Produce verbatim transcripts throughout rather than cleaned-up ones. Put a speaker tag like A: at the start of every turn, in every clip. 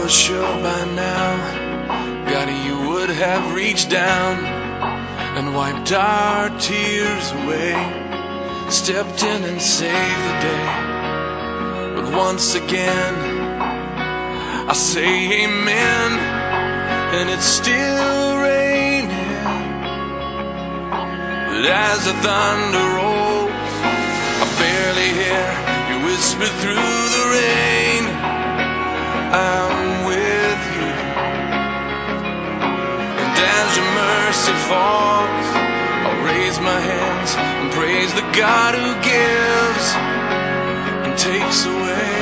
A: was sure by now, God, you would have reached down and wiped our tears away, stepped in and saved the day. But once again, I say amen, and it's still raining. But as the thunder rolls, I barely hear you whisper through the rain, I'm with you. And as your mercy falls, I'll raise my hands and praise the God who gives and takes away.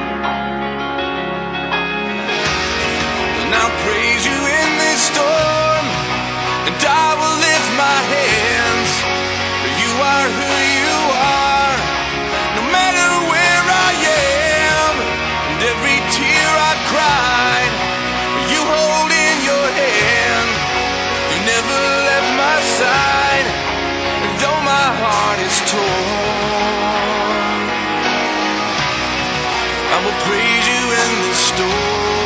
A: And I'll praise you in this storm, and I will lift my hands, for you are who you are, no matter where I am. And every tear I've cried, you hold in your hand. You never left my side, and though my heart is torn, I will praise you in this storm.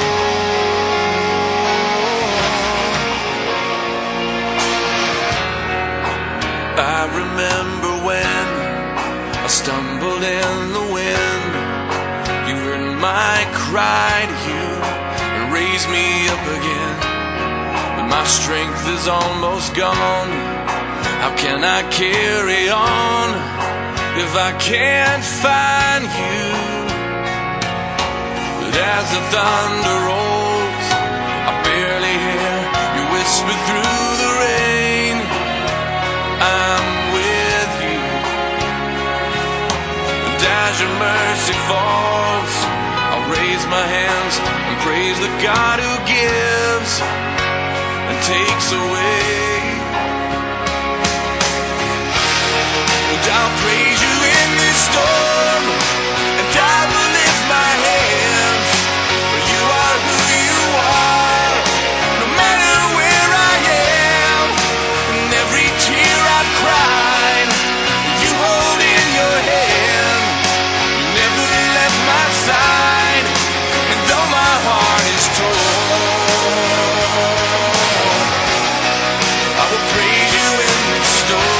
A: I remember when I stumbled in the wind, you heard my cry to you and raised me up again. But my strength is almost gone. How can I carry on if I can't find you? But as the thunder rolls, I barely hear you whisper through the rain, I'm with you. And as your mercy falls, I'll raise my hands and praise the God who gives and takes away. And I'll praise you in this storm, and I will lift my hands, for you are who you are, no matter where I am. And every tear I've cried, you hold in your hand. You never left my side, and though my heart is torn, I will praise you in this storm.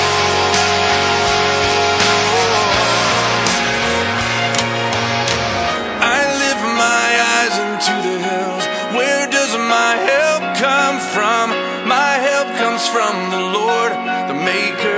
A: I lift my eyes into the hills. Where does my help come from? My help comes from the Lord, the maker